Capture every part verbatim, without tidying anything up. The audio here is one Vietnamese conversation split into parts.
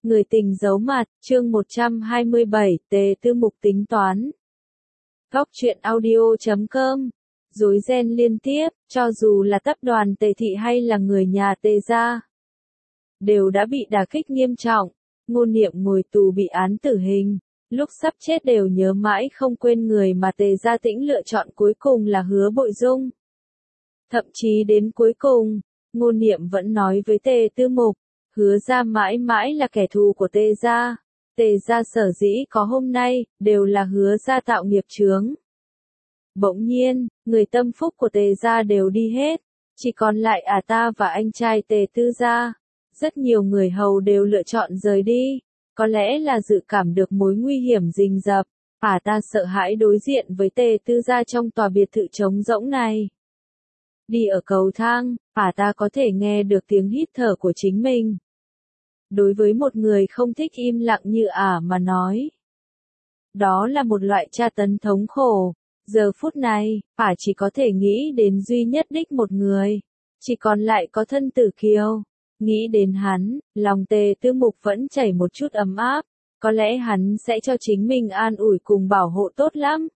Người tình giấu mặt, chương một trăm hai mươi bảy, Tề Tư Mục tính toán. Góc truyện audio chấm com. Rối ren liên tiếp, cho dù là tập đoàn Tề Thị hay là người nhà Tề gia, đều đã bị đả kích nghiêm trọng. Ngôn Niệm ngồi tù bị án tử hình, lúc sắp chết đều nhớ mãi không quên người mà Tề gia Tĩnh lựa chọn cuối cùng là Hứa Bội Dung. Thậm chí đến cuối cùng, Ngôn Niệm vẫn nói với Tề Tư Mục, Hứa gia mãi mãi là kẻ thù của Tề gia. Tề gia sở dĩ có hôm nay, đều là Hứa gia tạo nghiệp chướng. Bỗng nhiên, người tâm phúc của Tề gia đều đi hết, chỉ còn lại ả ta và anh trai Tề Tư gia. Rất nhiều người hầu đều lựa chọn rời đi, có lẽ là dự cảm được mối nguy hiểm rình rập, ả ta sợ hãi đối diện với Tề Tư gia trong tòa biệt thự trống rỗng này. Đi ở cầu thang, ả ta có thể nghe được tiếng hít thở của chính mình. Đối với một người không thích im lặng như ả mà nói, đó là một loại tra tấn thống khổ. Giờ phút này, ả chỉ có thể nghĩ đến duy nhất đích một người, chỉ còn lại có Thân Tử Kiều. Nghĩ đến hắn, lòng Tề Tư Mục vẫn chảy một chút ấm áp, có lẽ hắn sẽ cho chính mình an ủi cùng bảo hộ tốt lắm.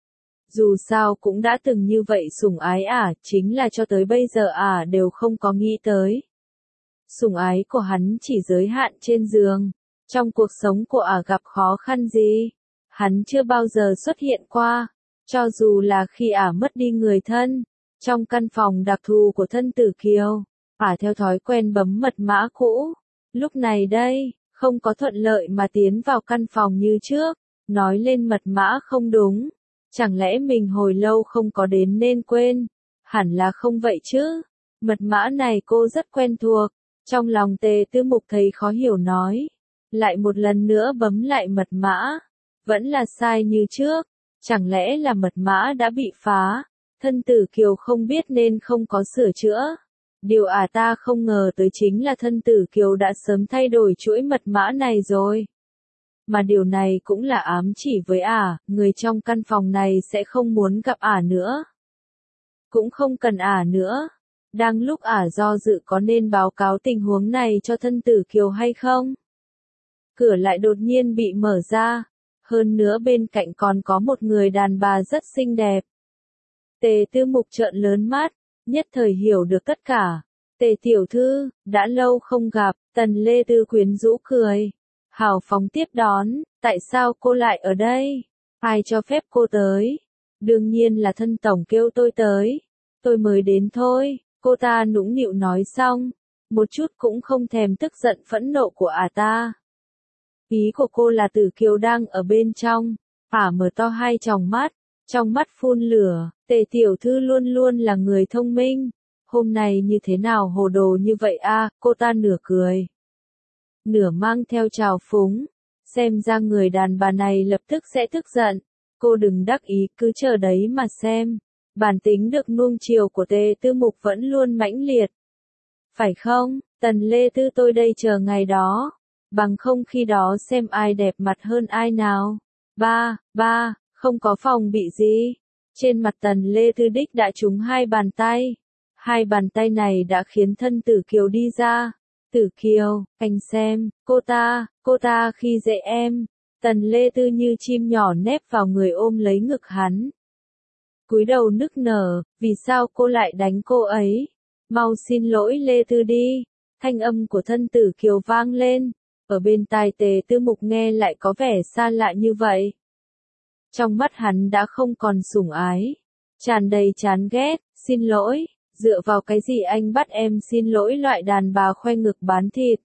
Dù sao cũng đã từng như vậy sủng ái ả, chính là cho tới bây giờ ả đều không có nghĩ tới. Sủng ái của hắn chỉ giới hạn trên giường, trong cuộc sống của ả gặp khó khăn gì, hắn chưa bao giờ xuất hiện qua, cho dù là khi ả mất đi người thân, trong căn phòng đặc thù của Thân Tử Kiều. Ả theo thói quen bấm mật mã cũ. Lúc này đây, không có thuận lợi mà tiến vào căn phòng như trước, nói lên mật mã không đúng. Chẳng lẽ mình hồi lâu không có đến nên quên? Hẳn là không vậy chứ. Mật mã này cô rất quen thuộc. Trong lòng Tề Tư Mục thấy khó hiểu nói. Lại một lần nữa bấm lại mật mã. Vẫn là sai như trước. Chẳng lẽ là mật mã đã bị phá? Thân Tử Kiều không biết nên không có sửa chữa. Điều ả ta không ngờ tới chính là Thân Tử Kiều đã sớm thay đổi chuỗi mật mã này rồi. Mà điều này cũng là ám chỉ với ả, người trong căn phòng này sẽ không muốn gặp ả nữa. Cũng không cần ả nữa. Đang lúc ả do dự có nên báo cáo tình huống này cho Thân Tử Kiều hay không? Cửa lại đột nhiên bị mở ra. Hơn nữa bên cạnh còn có một người đàn bà rất xinh đẹp. Tề Tư Mục trợn lớn mắt. Nhất thời hiểu được tất cả. Tề tiểu thư, đã lâu không gặp, Tần Lê Tư quyến rũ cười. Hào phóng tiếp đón, tại sao cô lại ở đây? Ai cho phép cô tới? Đương nhiên là Thân tổng kêu tôi tới. Tôi mới đến thôi, cô ta nũng nịu nói xong. Một chút cũng không thèm tức giận phẫn nộ của ả ta. Ý của cô là Tử Kiều đang ở bên trong. Ả mở to hai tròng mắt. Trong mắt phun lửa, Tề tiểu thư luôn luôn là người thông minh. Hôm nay như thế nào hồ đồ như vậy a? Cô ta nửa cười, nửa mang theo trào phúng. Xem ra người đàn bà này lập tức sẽ tức giận. Cô đừng đắc ý, cứ chờ đấy mà xem. Bản tính được nuông chiều của Tề Tư Mục vẫn luôn mãnh liệt. Phải không, Tần Lê Tư, tôi đây chờ ngày đó. Bằng không khi đó xem ai đẹp mặt hơn ai nào. Ba, ba. Không có phòng bị gì. Trên mặt Tần Lê Tư đích đã trúng hai bàn tay. Hai bàn tay này đã khiến Thân Tử Kiều đi ra. Tử Kiều, anh xem, cô ta, cô ta khi dễ em. Tần Lê Tư như chim nhỏ nép vào người ôm lấy ngực hắn. Cúi đầu nức nở, vì sao cô lại đánh cô ấy? Mau xin lỗi Lê Tư đi. Thanh âm của Thân Tử Kiều vang lên. Ở bên tai Tề Tư Mục nghe lại có vẻ xa lạ như vậy. Trong mắt hắn đã không còn sủng ái, tràn đầy chán ghét. Xin lỗi, dựa vào cái gì anh bắt em xin lỗi loại đàn bà khoe ngực bán thịt?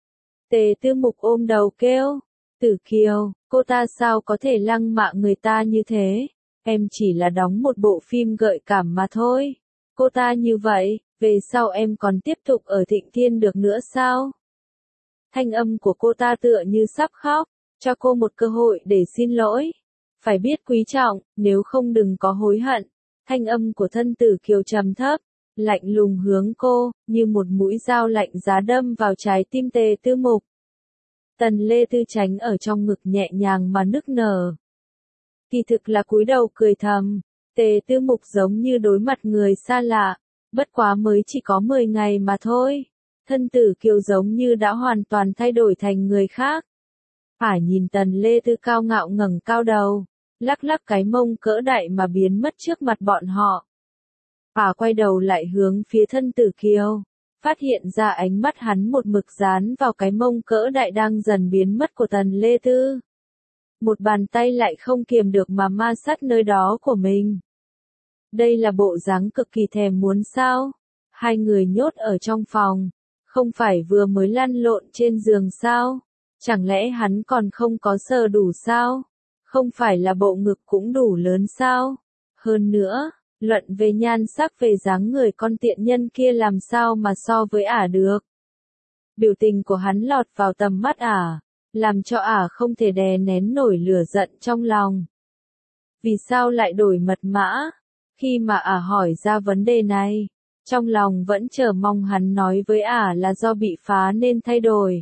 Tề Tư Mục ôm đầu kêu, Tử Kiều, cô ta sao có thể lăng mạ người ta như thế? Em chỉ là đóng một bộ phim gợi cảm mà thôi. Cô ta như vậy, về sau em còn tiếp tục ở Thịnh Thiên được nữa sao? Thanh âm của cô ta tựa như sắp khóc, cho cô một cơ hội để xin lỗi. Phải biết quý trọng, nếu không đừng có hối hận. Thanh âm của Thân Tử Kiều trầm thấp, lạnh lùng hướng cô, như một mũi dao lạnh giá đâm vào trái tim Tề Tư Mục. Tần Lê Tư tránh ở trong ngực nhẹ nhàng mà nức nở. Kỳ thực là cúi đầu cười thầm. Tề Tư Mục giống như đối mặt người xa lạ. Bất quá mới chỉ có mười ngày mà thôi. Thân Tử Kiều giống như đã hoàn toàn thay đổi thành người khác. Ả nhìn Tần Lê Tư cao ngạo ngẩng cao đầu, lắc lắc cái mông cỡ đại mà biến mất trước mặt bọn họ. Ả quay đầu lại hướng phía Thân Tử Kiều, phát hiện ra ánh mắt hắn một mực dán vào cái mông cỡ đại đang dần biến mất của Tần Lê Tư. Một bàn tay lại không kiềm được mà ma sát nơi đó của mình. Đây là bộ dáng cực kỳ thèm muốn sao? Hai người nhốt ở trong phòng, không phải vừa mới lăn lộn trên giường sao? Chẳng lẽ hắn còn không có sờ đủ sao? Không phải là bộ ngực cũng đủ lớn sao? Hơn nữa, luận về nhan sắc về dáng người con tiện nhân kia làm sao mà so với Ả được? Biểu tình của hắn lọt vào tầm mắt Ả, làm cho Ả không thể đè nén nổi lửa giận trong lòng. Vì sao lại đổi mật mã? Khi mà Ả hỏi ra vấn đề này, trong lòng vẫn chờ mong hắn nói với Ả là do bị phá nên thay đổi.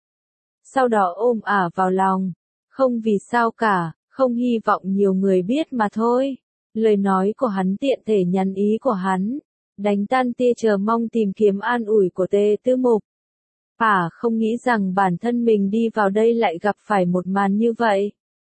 Sau đó ôm Ả vào lòng, không vì sao cả, không hy vọng nhiều người biết mà thôi. Lời nói của hắn tiện thể nhắn ý của hắn, đánh tan tia chờ mong tìm kiếm an ủi của Tề Tư Mục. Ả không nghĩ rằng bản thân mình đi vào đây lại gặp phải một màn như vậy.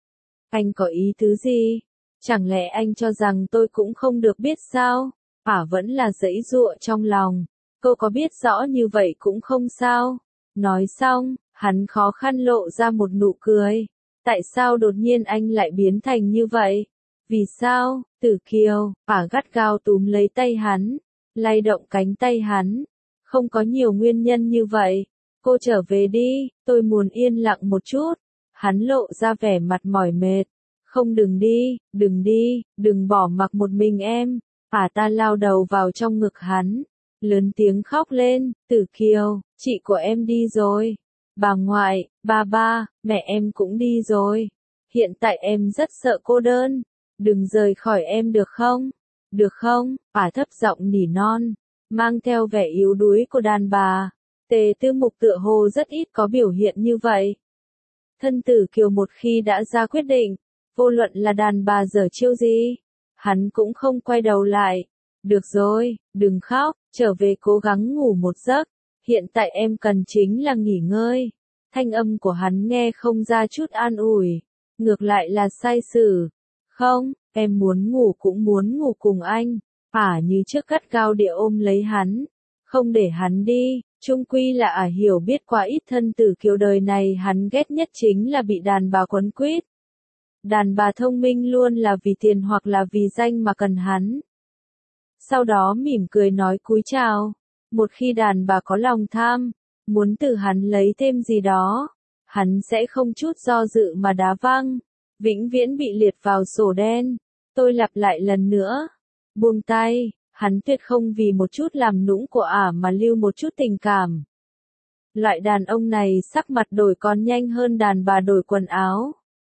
Anh có ý tứ gì? Chẳng lẽ anh cho rằng tôi cũng không được biết sao? Ả vẫn là giãy giụa trong lòng. Cô có biết rõ như vậy cũng không sao. Nói xong, hắn khó khăn lộ ra một nụ cười. Tại sao đột nhiên anh lại biến thành như vậy? Vì sao? Tử Kiều, Ả gắt gao túm lấy tay hắn, lay động cánh tay hắn. Không có nhiều nguyên nhân như vậy. Cô trở về đi, tôi muốn yên lặng một chút. Hắn lộ ra vẻ mặt mỏi mệt. Không đừng đi, đừng đi, đừng bỏ mặc một mình em. Ả ta lao đầu vào trong ngực hắn, lớn tiếng khóc lên, Tử Kiều, chị của em đi rồi. Bà ngoại, ba ba, mẹ em cũng đi rồi. Hiện tại em rất sợ cô đơn. Đừng rời khỏi em được không? Được không? Ả thấp giọng nỉ non, mang theo vẻ yếu đuối của đàn bà. Tề Tư Mục tựa hồ rất ít có biểu hiện như vậy. Thân Tử Kiều một khi đã ra quyết định, vô luận là đàn bà giở chiêu gì, hắn cũng không quay đầu lại. Được rồi, đừng khóc, trở về cố gắng ngủ một giấc. Hiện tại em cần chính là nghỉ ngơi. Thanh âm của hắn nghe không ra chút an ủi, ngược lại là sai sử. Không, em muốn ngủ cũng muốn ngủ cùng anh. Ả như trước gắt gao địa ôm lấy hắn, không để hắn đi. Chung quy là Ả hiểu biết quá ít. Thân Tử Kiều đời này hắn ghét nhất chính là bị đàn bà quấn quýt. Đàn bà thông minh luôn là vì tiền hoặc là vì danh mà cần hắn. Sau đó mỉm cười nói cúi chào. Một khi đàn bà có lòng tham, muốn từ hắn lấy thêm gì đó, hắn sẽ không chút do dự mà đá văng, vĩnh viễn bị liệt vào sổ đen. Tôi lặp lại lần nữa, buông tay, hắn tuyệt không vì một chút làm nũng của Ả mà lưu một chút tình cảm. Loại đàn ông này sắc mặt đổi còn nhanh hơn đàn bà đổi quần áo.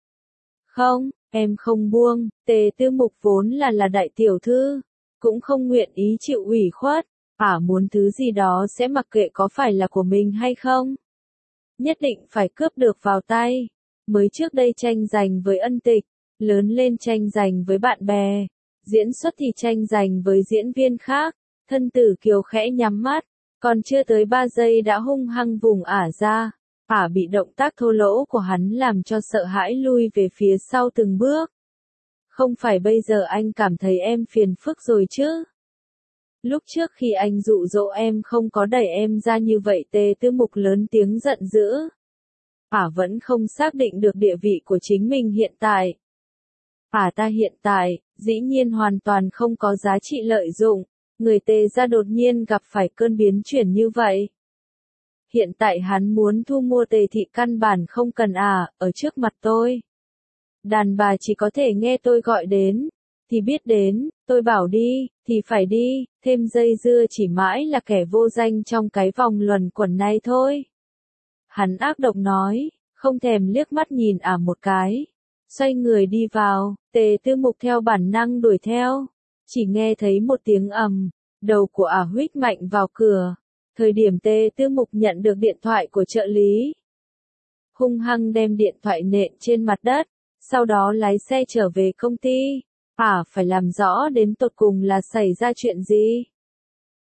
Không, em không buông. Tề Tư Mục vốn là là đại tiểu thư, cũng không nguyện ý chịu ủy khuất. Ả muốn thứ gì đó sẽ mặc kệ có phải là của mình hay không. Nhất định phải cướp được vào tay. Mới trước đây tranh giành với Ân Tịch, lớn lên tranh giành với bạn bè, diễn xuất thì tranh giành với diễn viên khác. Thân Tử Kiều khẽ nhắm mắt, còn chưa tới ba giây đã hung hăng vùng Ả ra. Ả bị động tác thô lỗ của hắn làm cho sợ hãi lui về phía sau từng bước. Không phải bây giờ anh cảm thấy em phiền phức rồi chứ? Lúc trước khi anh dụ dỗ em không có đẩy em ra như vậy. Tề Tư Mục lớn tiếng giận dữ. Ả vẫn không xác định được địa vị của chính mình hiện tại. Ả ta hiện tại, dĩ nhiên hoàn toàn không có giá trị lợi dụng. Người Tề gia đột nhiên gặp phải cơn biến chuyển như vậy. Hiện tại hắn muốn thu mua Tề thị căn bản không cần Ả ở trước mặt tôi. Đàn bà chỉ có thể nghe tôi gọi đến, thì biết đến, tôi bảo đi, thì phải đi, thêm dây dưa chỉ mãi là kẻ vô danh trong cái vòng luẩn quẩn này thôi. Hắn ác độc nói, không thèm liếc mắt nhìn Ả một cái. Xoay người đi vào, Tề Tư Mục theo bản năng đuổi theo. Chỉ nghe thấy một tiếng ầm, đầu của Ả huých mạnh vào cửa. Thời điểm Tề Tư Mục nhận được điện thoại của trợ lý, hung hăng đem điện thoại nện trên mặt đất, sau đó lái xe trở về công ty. Ả phải làm rõ đến tột cùng là xảy ra chuyện gì.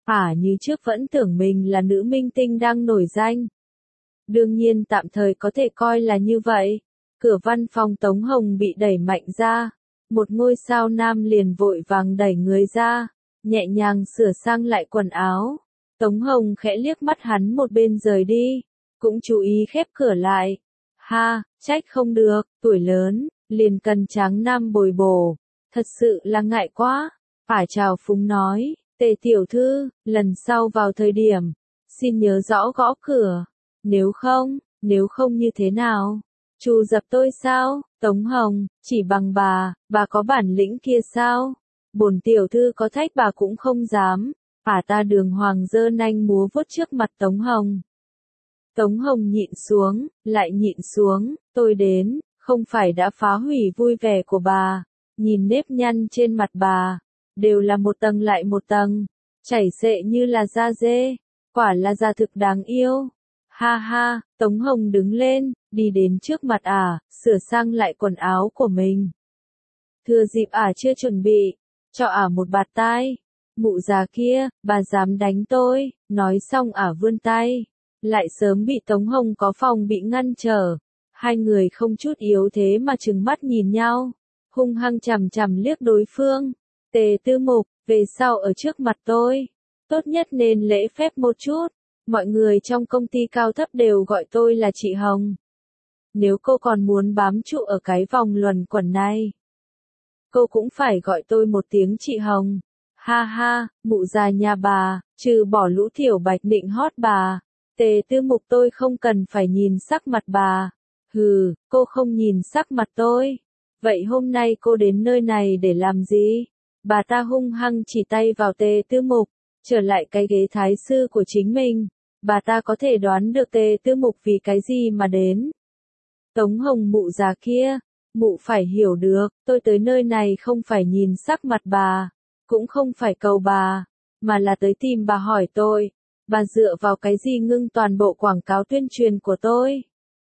Ả như trước vẫn tưởng mình là nữ minh tinh đang nổi danh. Đương nhiên tạm thời có thể coi là như vậy. Cửa văn phòng Tống Hồng bị đẩy mạnh ra. Một ngôi sao nam liền vội vàng đẩy người ra, nhẹ nhàng sửa sang lại quần áo. Tống Hồng khẽ liếc mắt hắn một bên rời đi, cũng chú ý khép cửa lại. Ha, trách không được, tuổi lớn, liền cần tráng nam bồi bổ. Thật sự là ngại quá. Phải chào phúng nói, Tề tiểu thư, lần sau vào thời điểm, xin nhớ rõ gõ cửa. Nếu không, nếu không như thế nào? Trù dập tôi sao? Tống Hồng, chỉ bằng bà, bà có bản lĩnh kia sao? Bổn tiểu thư có thách bà cũng không dám. Ả ta đường hoàng giơ nanh múa vuốt trước mặt Tống Hồng. Tống Hồng nhịn xuống, lại nhịn xuống, tôi đến, không phải đã phá hủy vui vẻ của bà. Nhìn nếp nhăn trên mặt bà, đều là một tầng lại một tầng, chảy xệ như là da dê, quả là da thực đáng yêu. Ha ha, Tống Hồng đứng lên, đi đến trước mặt Ả, sửa sang lại quần áo của mình. Thừa dịp Ả chưa chuẩn bị, cho Ả một bạt tai. Mụ già kia, bà dám đánh tôi, nói xong Ả vươn tay. Lại sớm bị Tống Hồng có phòng bị ngăn trở. Hai người không chút yếu thế mà trừng mắt nhìn nhau, hung hăng chằm chằm liếc đối phương. Tề Tư Mục, về sau ở trước mặt tôi, tốt nhất nên lễ phép một chút. Mọi người trong công ty cao thấp đều gọi tôi là chị Hồng. Nếu cô còn muốn bám trụ ở cái vòng luẩn quẩn này, cô cũng phải gọi tôi một tiếng chị Hồng. Ha ha, mụ già nhà bà, trừ bỏ lũ thiểu bạch nịnh hót bà. Tề Tư Mục tôi không cần phải nhìn sắc mặt bà. Hừ, cô không nhìn sắc mặt tôi. Vậy hôm nay cô đến nơi này để làm gì? Bà ta hung hăng chỉ tay vào Tề Tư Mục, trở lại cái ghế thái sư của chính mình. Bà ta có thể đoán được Tề Tư Mục vì cái gì mà đến. Tống Hồng mụ già kia, mụ phải hiểu được, tôi tới nơi này không phải nhìn sắc mặt bà, cũng không phải cầu bà, mà là tới tìm bà hỏi tôi. Bà dựa vào cái gì ngưng toàn bộ quảng cáo tuyên truyền của tôi?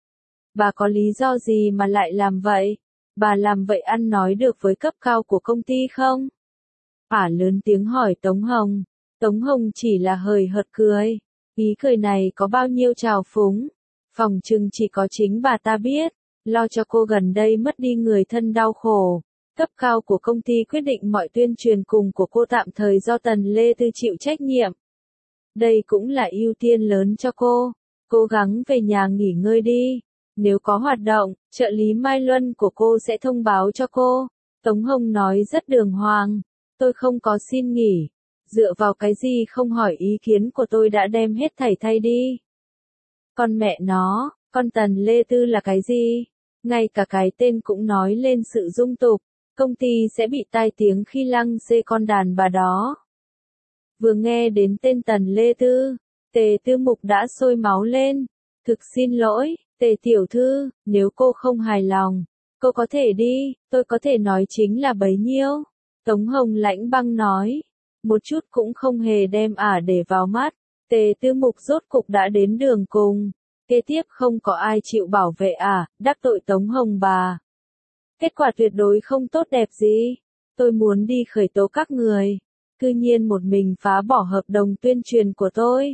Bà có lý do gì mà lại làm vậy? Bà làm vậy ăn nói được với cấp cao của công ty không? Ả lớn tiếng hỏi Tống Hồng. Tống Hồng chỉ là hời hợt cười. Ý cười này có bao nhiêu trào phúng? Phòng trừng chỉ có chính bà ta biết. Lo cho cô gần đây mất đi người thân đau khổ. Cấp cao của công ty quyết định mọi tuyên truyền cùng của cô tạm thời do Tần Lê Tư chịu trách nhiệm. Đây cũng là ưu tiên lớn cho cô. Cố gắng về nhà nghỉ ngơi đi. Nếu có hoạt động, trợ lý Mai Luân của cô sẽ thông báo cho cô. Tống Hồng nói rất đường hoàng. Tôi không có xin nghỉ. Dựa vào cái gì không hỏi ý kiến của tôi đã đem hết thảy thay đi. Con mẹ nó, con Tần Lê Tư là cái gì? Ngay cả cái tên cũng nói lên sự dung tục. Công ty sẽ bị tai tiếng khi lăng xê con đàn bà đó. Vừa nghe đến tên Tần Lê Tư, Tề Tư Mục đã sôi máu lên. Thực xin lỗi, Tề tiểu thư, nếu cô không hài lòng, cô có thể đi, tôi có thể nói chính là bấy nhiêu. Tống Hồng lãnh băng nói, một chút cũng không hề đem Ả để vào mắt. Tề Tư Mục rốt cục đã đến đường cùng. Kế tiếp không có ai chịu bảo vệ Ả, đắc tội Tống Hồng bà. Kết quả tuyệt đối không tốt đẹp gì. Tôi muốn đi khởi tố các người. Cư nhiên một mình phá bỏ hợp đồng tuyên truyền của tôi.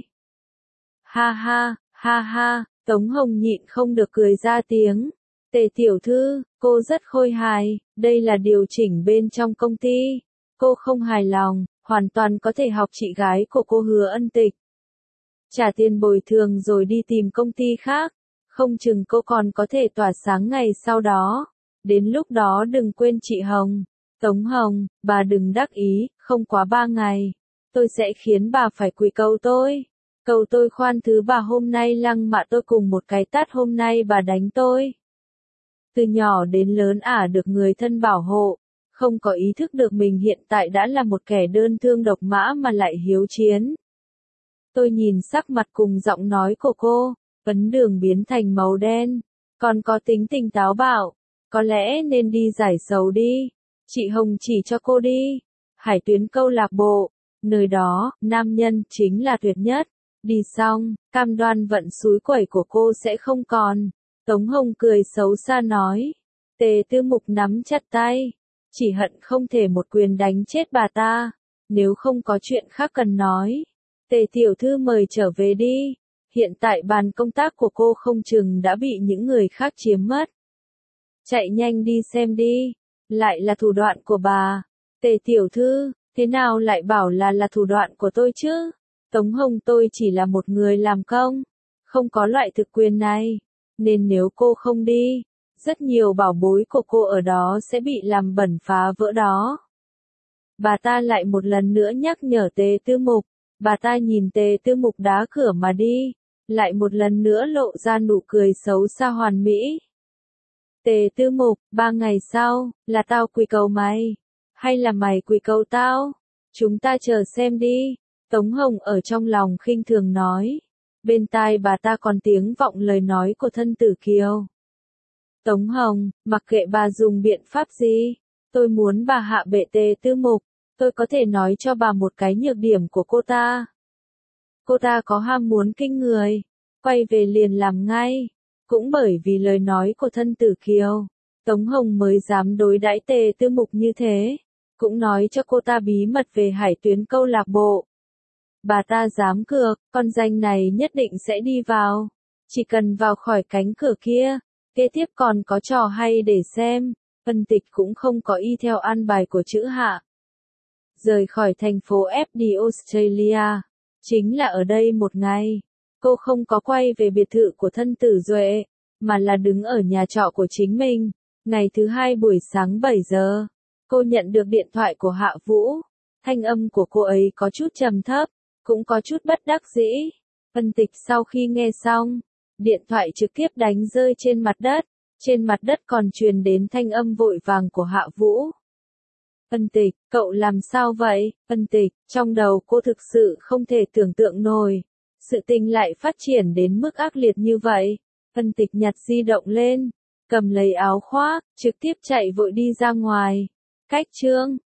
Ha ha, ha ha, Tống Hồng nhịn không được cười ra tiếng. Tề tiểu thư, cô rất khôi hài, đây là điều chỉnh bên trong công ty. Cô không hài lòng, hoàn toàn có thể học chị gái của cô Hứa Ân Tịch. Trả tiền bồi thường rồi đi tìm công ty khác. Không chừng cô còn có thể tỏa sáng ngày sau đó. Đến lúc đó đừng quên chị Hồng. Tống Hồng, bà đừng đắc ý, không quá ba ngày. Tôi sẽ khiến bà phải quỳ cầu tôi. Cầu tôi khoan thứ bà hôm nay lăng mạ tôi cùng một cái tát hôm nay bà đánh tôi. Từ nhỏ đến lớn Ả được người thân bảo hộ. Không có ý thức được mình hiện tại đã là một kẻ đơn thương độc mã mà lại hiếu chiến. Tôi nhìn sắc mặt cùng giọng nói của cô, ấn đường biến thành màu đen. Còn có tính tình táo bạo. Có lẽ nên đi giải sầu đi. Chị Hồng chỉ cho cô đi. Hải Tuyến câu lạc bộ. Nơi đó, nam nhân chính là tuyệt nhất. Đi xong, cam đoan vận súi quẩy của cô sẽ không còn. Tống Hồng cười xấu xa nói. Tề Tư Mục nắm chặt tay. Chỉ hận không thể một quyền đánh chết bà ta. Nếu không có chuyện khác cần nói. Tề tiểu thư mời trở về đi. Hiện tại bàn công tác của cô không chừng đã bị những người khác chiếm mất. Chạy nhanh đi xem đi. Lại là thủ đoạn của bà. Tề tiểu thư, thế nào lại bảo là là thủ đoạn của tôi chứ? Tống Hồng tôi chỉ là một người làm công. Không có loại thực quyền này. Nên nếu cô không đi, rất nhiều bảo bối của cô ở đó sẽ bị làm bẩn phá vỡ đó. Bà ta lại một lần nữa nhắc nhở Tề Tư Mục. Bà ta nhìn Tề Tư Mục đá cửa mà đi. Lại một lần nữa lộ ra nụ cười xấu xa hoàn mỹ. Tề Tư Mục, ba ngày sau, là tao quỳ cầu mày. Hay là mày quỳ cầu tao? Chúng ta chờ xem đi. Tống Hồng ở trong lòng khinh thường nói. Bên tai bà ta còn tiếng vọng lời nói của thân tử Kiều. Tống Hồng, mặc kệ bà dùng biện pháp gì, tôi muốn bà hạ bệ Tề Tư Mục, tôi có thể nói cho bà một cái nhược điểm của cô ta. Cô ta có ham muốn kinh người, quay về liền làm ngay. Cũng bởi vì lời nói của thân tử Kiều, Tống Hồng mới dám đối đãi Tề Tư Mục như thế, cũng nói cho cô ta bí mật về Hải Tuyến câu lạc bộ. Bà ta dám cược, con danh này nhất định sẽ đi vào. Chỉ cần vào khỏi cánh cửa kia, kế tiếp còn có trò hay để xem. Vân Tịch cũng không có y theo an bài của chữ hạ. Rời khỏi thành phố ép đê Australia, chính là ở đây một ngày. Cô không có quay về biệt thự của thân tử Duệ, mà là đứng ở nhà trọ của chính mình. Ngày thứ hai buổi sáng bảy giờ, cô nhận được điện thoại của Hạ Vũ. Thanh âm của cô ấy có chút trầm thấp, cũng có chút bất đắc dĩ. Vân Tịch sau khi nghe xong, điện thoại trực tiếp đánh rơi trên mặt đất. Trên mặt đất còn truyền đến thanh âm vội vàng của Hạ Vũ. Vân Tịch, cậu làm sao vậy? Vân Tịch, trong đầu cô thực sự không thể tưởng tượng nổi. Sự tình lại phát triển đến mức ác liệt như vậy. Vân Tịch nhặt di động lên, cầm lấy áo khoác, trực tiếp chạy vội đi ra ngoài. Cách chương